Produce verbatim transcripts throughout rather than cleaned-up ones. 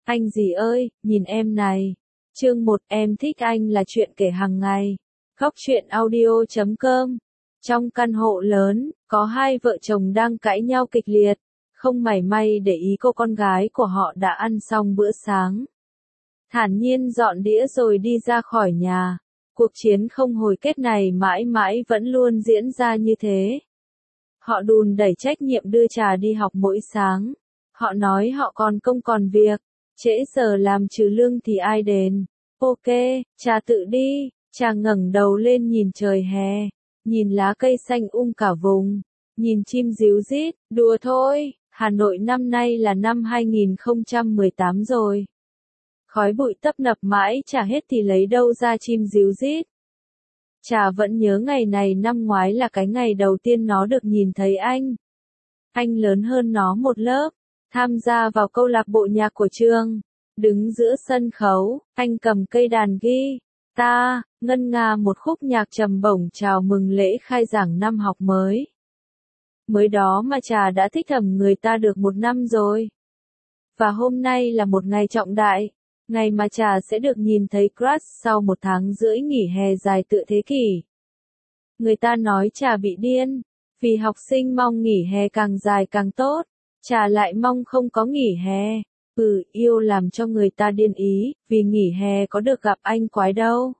Anh gì ơi, nhìn em này. Chương một Em thích anh là chuyện kể hàng ngày. Góc truyện audio chấm com. Trong căn hộ lớn, có hai vợ chồng đang cãi nhau kịch liệt, không mảy may để ý cô con gái của họ đã ăn xong bữa sáng. Thản nhiên dọn đĩa rồi đi ra khỏi nhà. Cuộc chiến không hồi kết này mãi mãi vẫn luôn diễn ra như thế. Họ đùn đẩy trách nhiệm đưa Trà đi học mỗi sáng. Họ nói họ còn công còn việc, trễ giờ làm trừ lương thì ai đền. Ok, Trà tự đi. Trà ngẩng đầu lên nhìn trời hè, nhìn lá cây xanh um cả vùng, nhìn chim ríu rít, đùa thôi, Hà Nội năm nay là năm hai nghìn không trăm mười tám rồi. Khói bụi tấp nập mãi chả hết thì lấy đâu ra chim ríu rít. Trà vẫn nhớ ngày này năm ngoái là cái ngày đầu tiên nó được nhìn thấy anh. Anh lớn hơn nó một lớp, tham gia vào câu lạc bộ nhạc của trường. Đứng giữa sân khấu, anh cầm cây đàn guitar, ngân nga một khúc nhạc trầm bổng chào mừng lễ khai giảng năm học mới. Mới đó mà Trà đã thích thầm người ta được một năm rồi. Và hôm nay là một ngày trọng đại, ngày mà Trà sẽ được nhìn thấy crush sau một tháng rưỡi nghỉ hè dài tựa thế kỷ. Người ta nói Trà bị điên, vì học sinh mong nghỉ hè càng dài càng tốt, Trà lại mong không có nghỉ hè. Ừ, yêu làm cho người ta điên ý, vì nghỉ hè có được gặp anh quái đâu.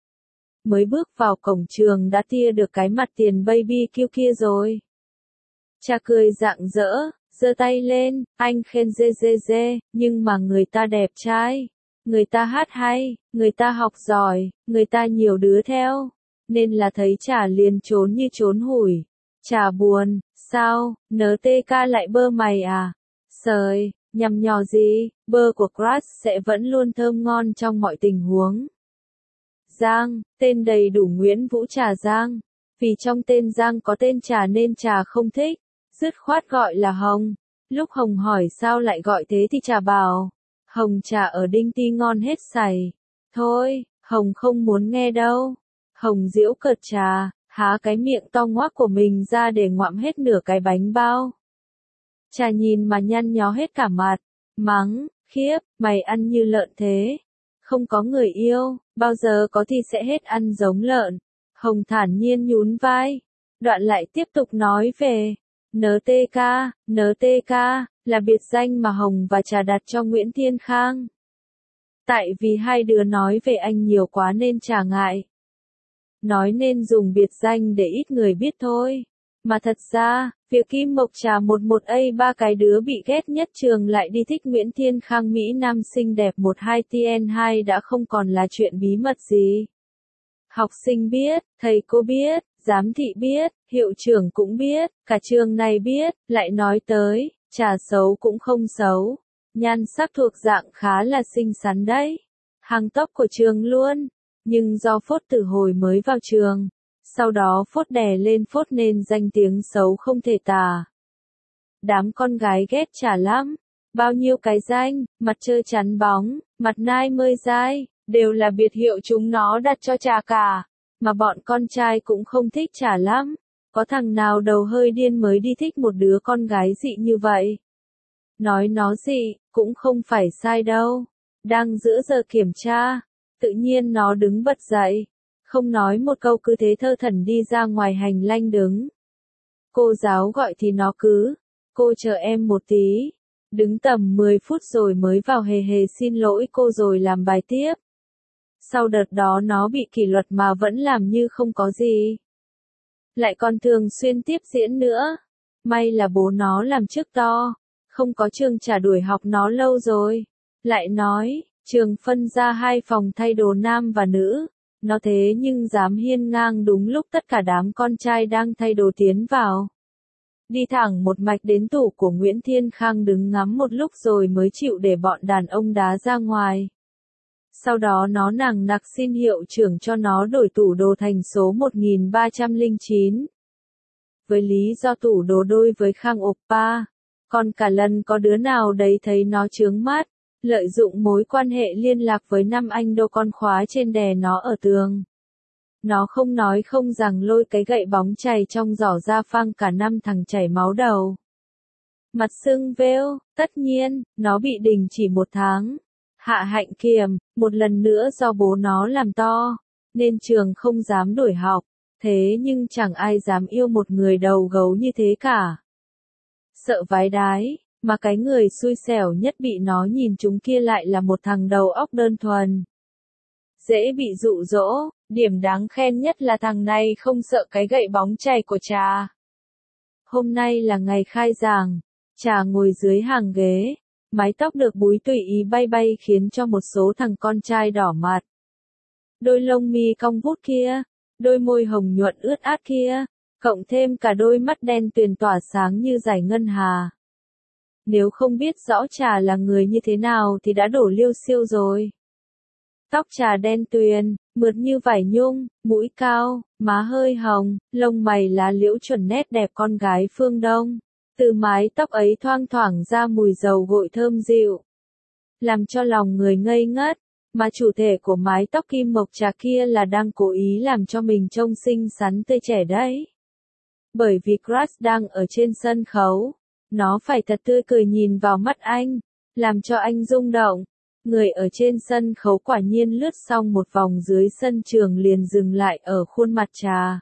Mới bước vào cổng trường đã tia được cái mặt tiền baby kiêu kia rồi. Trà cười rạng rỡ, giơ tay lên, anh khen dê dê dê, nhưng mà người ta đẹp trai, người ta hát hay, người ta học giỏi, người ta nhiều đứa theo, nên là thấy Trà liền trốn như trốn hủi. Trà buồn, sao, en tê ca lại bơ mày à? Sời, nhằm nhò gì, bơ của crush sẽ vẫn luôn thơm ngon trong mọi tình huống. Giang, tên đầy đủ Nguyễn Vũ Trà Giang. Vì trong tên Giang có tên Trà nên Trà không thích, dứt khoát gọi là Hồng. Lúc Hồng hỏi sao lại gọi thế thì Trà bảo, Hồng trà ở Đinh Ti ngon hết sảy. Thôi, Hồng không muốn nghe đâu. Hồng giễu cợt Trà, há cái miệng to ngoác của mình ra để ngoạm hết nửa cái bánh bao. Trà nhìn mà nhăn nhó hết cả mặt, mắng, khiếp, mày ăn như lợn thế. Không có người yêu, bao giờ có thì sẽ hết ăn giống lợn. Hồng thản nhiên nhún vai, đoạn lại tiếp tục nói về en tê ca, en tê ca, là biệt danh mà Hồng và Trà đặt cho Nguyễn Thiên Khang. Tại vì hai đứa nói về anh nhiều quá nên Trà ngại. Nói nên dùng biệt danh để ít người biết thôi. Mà thật ra, việc Kim Mộc Trà một một A ba cái đứa bị ghét nhất trường lại đi thích Nguyễn Thiên Khang Mỹ Nam xinh đẹp một hai T N hai đã không còn là chuyện bí mật gì. Học sinh biết, thầy cô biết, giám thị biết, hiệu trưởng cũng biết, cả trường này biết, lại nói tới, Trà xấu cũng không xấu. Nhan sắc thuộc dạng khá là xinh xắn đấy. Hàng tóc của trường luôn. Nhưng do phốt từ hồi mới vào trường, sau đó phốt đè lên phốt nên danh tiếng xấu không thể tả. Đám con gái ghét Trà lắm. Bao nhiêu cái danh, mặt trơ chắn bóng, mặt nai mơi dai, đều là biệt hiệu chúng nó đặt cho Trà cả. Mà bọn con trai cũng không thích Trà lắm. Có thằng nào đầu hơi điên mới đi thích một đứa con gái dị như vậy. Nói nó dị, cũng không phải sai đâu. Đang giữa giờ kiểm tra, tự nhiên nó đứng bật dậy. Không nói một câu cứ thế thơ thẩn đi ra ngoài hành lang đứng. Cô giáo gọi thì nó cứ, cô chờ em một tí. Đứng tầm mười phút rồi mới vào hề hề xin lỗi cô rồi làm bài tiếp. Sau đợt đó nó bị kỷ luật mà vẫn làm như không có gì. Lại còn thường xuyên tiếp diễn nữa. May là bố nó làm chức to, không có trường trả đuổi học nó lâu rồi. Lại nói, trường phân ra hai phòng thay đồ nam và nữ. Nó thế nhưng dám hiên ngang đúng lúc tất cả đám con trai đang thay đồ tiến vào. Đi thẳng một mạch đến tủ của Nguyễn Thiên Khang đứng ngắm một lúc rồi mới chịu để bọn đàn ông đá ra ngoài. Sau đó nó nằng nặc xin hiệu trưởng cho nó đổi tủ đồ thành số một nghìn ba trăm lẻ chín. Với lý do tủ đồ đôi với Khang Oppa. Còn cả lần có đứa nào đấy thấy nó chướng mắt, lợi dụng mối quan hệ liên lạc với năm anh đô con khóa trên đè nó ở tường. Nó không nói không rằng lôi cái gậy bóng chày trong giỏ ra phang cả năm thằng chảy máu đầu. Mặt sưng vêu, tất nhiên, nó bị đình chỉ một tháng. Hạ Hạnh Kiềm, một lần nữa do bố nó làm to, nên trường không dám đổi học, thế nhưng chẳng ai dám yêu một người đầu gấu như thế cả. Sợ vái đái, mà cái người xui xẻo nhất bị nó nhìn chúng kia lại là một thằng đầu óc đơn thuần. Dễ bị dụ dỗ, điểm đáng khen nhất là thằng này không sợ cái gậy bóng chày của Trà. Hôm nay là ngày khai giảng, Trà ngồi dưới hàng ghế, mái tóc được búi tùy ý bay bay khiến cho một số thằng con trai đỏ mặt. Đôi lông mi cong vút kia, đôi môi hồng nhuận ướt át kia, cộng thêm cả đôi mắt đen tuyền tỏa sáng như dải ngân hà. Nếu không biết rõ Trà là người như thế nào thì đã đổ liêu xiêu rồi. Tóc Trà đen tuyền, mượt như vải nhung, mũi cao, má hơi hồng, lông mày lá liễu chuẩn nét đẹp con gái phương Đông. Từ mái tóc ấy thoang thoảng ra mùi dầu gội thơm dịu, làm cho lòng người ngây ngất, mà chủ thể của mái tóc kim mộc Trà kia là đang cố ý làm cho mình trông xinh xắn tươi trẻ đấy. Bởi vì crush đang ở trên sân khấu, nó phải thật tươi cười nhìn vào mắt anh, làm cho anh rung động. Người ở trên sân khấu quả nhiên lướt xong một vòng dưới sân trường liền dừng lại ở khuôn mặt Trà.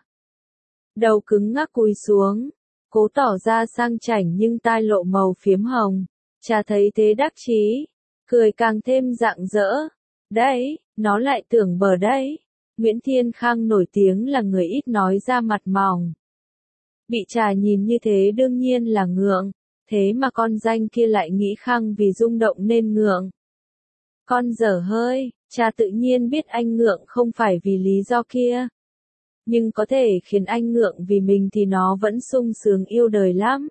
Đầu cứng ngắc cúi xuống, cố tỏ ra sang chảnh nhưng tai lộ màu phiếm hồng. Trà thấy thế đắc chí, cười càng thêm rạng rỡ. Đấy, nó lại tưởng bờ đấy. Nguyễn Thiên Khang nổi tiếng là người ít nói ra mặt mỏng. Bị Trà nhìn như thế đương nhiên là ngượng, thế mà con danh kia lại nghĩ Khang vì rung động nên ngượng. Con dở hơi, Trà tự nhiên biết anh ngượng không phải vì lý do kia. Nhưng có thể khiến anh ngượng vì mình thì nó vẫn sung sướng yêu đời lắm.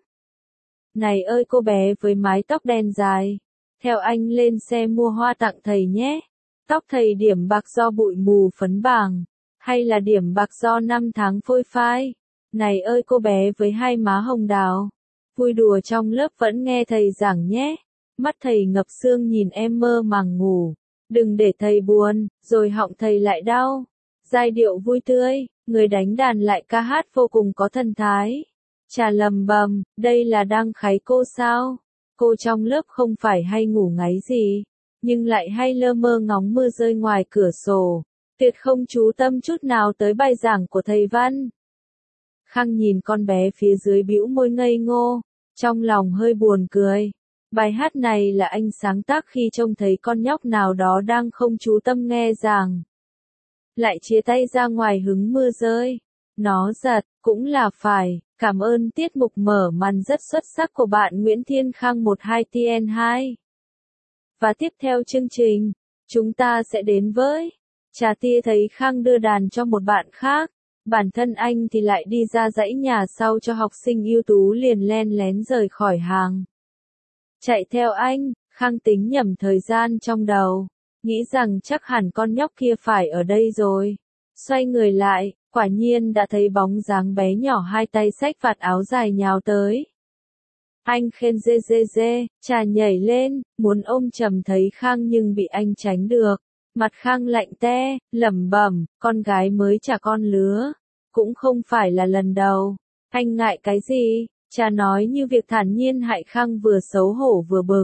Này ơi cô bé với mái tóc đen dài, theo anh lên xe mua hoa tặng thầy nhé. Tóc thầy điểm bạc do bụi mù phấn bàng, hay là điểm bạc do năm tháng phôi phai? Này ơi cô bé với hai má hồng đào, vui đùa trong lớp vẫn nghe thầy giảng nhé. Mắt thầy ngập sương nhìn em mơ màng ngủ, đừng để thầy buồn, rồi họng thầy lại đau. Giai điệu vui tươi, người đánh đàn lại ca hát vô cùng có thần thái. Trà lầm bầm, đây là đang khái cô sao? Cô trong lớp không phải hay ngủ ngáy gì, nhưng lại hay lơ mơ ngóng mưa rơi ngoài cửa sổ, tuyệt không chú tâm chút nào tới bài giảng của thầy Văn. Khang nhìn con bé phía dưới bĩu môi ngây ngô, trong lòng hơi buồn cười. Bài hát này là anh sáng tác khi trông thấy con nhóc nào đó đang không chú tâm nghe giảng, lại chia tay ra ngoài hứng mưa rơi. Nó giật, cũng là phải, cảm ơn tiết mục mở màn rất xuất sắc của bạn Nguyễn Thiên Khang một hai T N hai. Và tiếp theo chương trình, chúng ta sẽ đến với Trà tia thấy Khang đưa đàn cho một bạn khác, bản thân anh thì lại đi ra dãy nhà sau cho học sinh ưu tú liền len lén rời khỏi hàng. Chạy theo anh, Khang tính nhầm thời gian trong đầu, nghĩ rằng chắc hẳn con nhóc kia phải ở đây rồi. Xoay người lại, quả nhiên đã thấy bóng dáng bé nhỏ hai tay xách vạt áo dài nhào tới. Anh khen dê dê dê, Trà nhảy lên, muốn ôm chầm thấy Khang nhưng bị anh tránh được. Mặt Khang lạnh te, lẩm bẩm, con gái mới chả con lứa, cũng không phải là lần đầu. Anh ngại cái gì? Trà nói như việc thản nhiên hại Khang vừa xấu hổ vừa bực.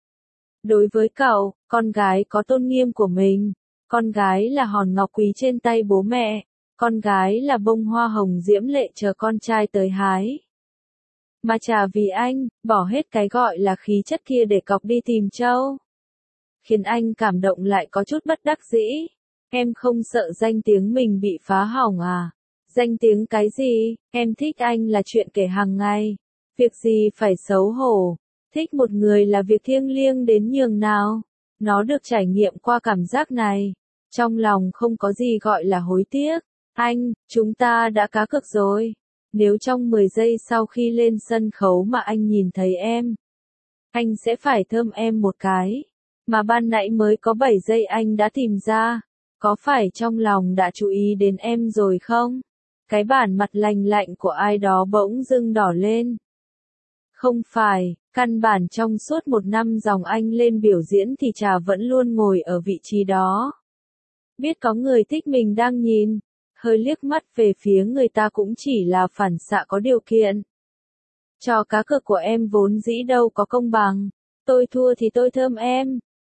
Đối với cậu, con gái có tôn nghiêm của mình. Con gái là hòn ngọc quý trên tay bố mẹ. Con gái là bông hoa hồng diễm lệ chờ con trai tới hái. Mà Trà vì anh, bỏ hết cái gọi là khí chất kia để cọc đi tìm Châu. Khiến anh cảm động lại có chút bất đắc dĩ. Em không sợ danh tiếng mình bị phá hỏng à? Danh tiếng cái gì? Em thích anh là chuyện kể hàng ngày. Việc gì phải xấu hổ? Thích một người là việc thiêng liêng đến nhường nào. Nó được trải nghiệm qua cảm giác này. Trong lòng không có gì gọi là hối tiếc. Anh, chúng ta đã cá cược rồi. Nếu trong mười giây sau khi lên sân khấu mà anh nhìn thấy em, anh sẽ phải thơm em một cái. Mà ban nãy mới có bảy giây anh đã tìm ra. Có phải trong lòng đã chú ý đến em rồi không? Cái bản mặt lành lạnh của ai đó bỗng dưng đỏ lên. Không phải, căn bản trong suốt một năm dòng anh lên biểu diễn thì Trà vẫn luôn ngồi ở vị trí đó. Biết có người thích mình đang nhìn, hơi liếc mắt về phía người ta cũng chỉ là phản xạ có điều kiện. Trò cá cược của em vốn dĩ đâu có công bằng. Tôi thua thì tôi thơm em.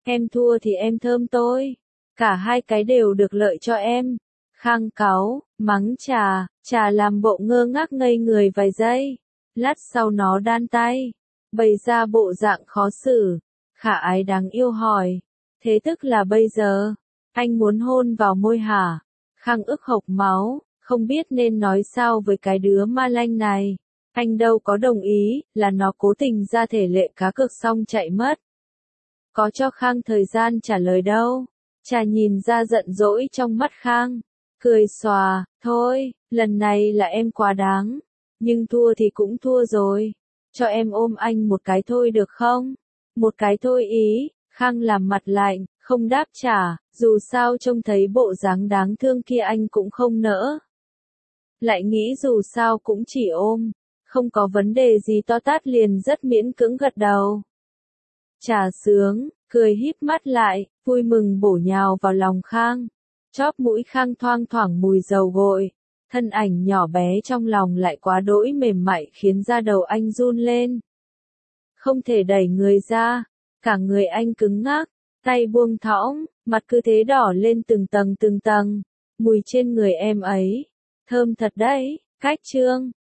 Em thua thì em thơm tôi. Cả hai cái đều được lợi cho em. Khang cáu, mắng Trà, Trà làm bộ ngơ ngác ngây người vài giây. Lát sau nó đan tay, bày ra bộ dạng khó xử. Khả Ái đáng yêu hỏi, thế tức là bây giờ, anh muốn hôn vào môi hả? Khang ức hộc máu, không biết nên nói sao với cái đứa ma lanh này. Anh đâu có đồng ý, là nó cố tình ra thể lệ cá cược xong chạy mất. Có cho Khang thời gian trả lời đâu. Trà nhìn ra giận dỗi trong mắt Khang, cười xòa, thôi, lần này là em quá đáng, nhưng thua thì cũng thua rồi, cho em ôm anh một cái thôi được không? Một cái thôi ý. Khang làm mặt lạnh, không đáp trả, dù sao trông thấy bộ dáng đáng thương kia anh cũng không nỡ. Lại nghĩ dù sao cũng chỉ ôm, không có vấn đề gì to tát liền rất miễn cưỡng gật đầu. Trà sướng, cười híp mắt lại, vui mừng bổ nhào vào lòng Khang. Chóp mũi Khang thoang thoảng mùi dầu gội, thân ảnh nhỏ bé trong lòng lại quá đỗi mềm mại khiến da đầu anh run lên. Không thể đẩy người ra, cả người anh cứng ngắc, tay buông thõng, mặt cứ thế đỏ lên từng tầng từng tầng. Mùi trên người em ấy, thơm thật đấy. Cách chương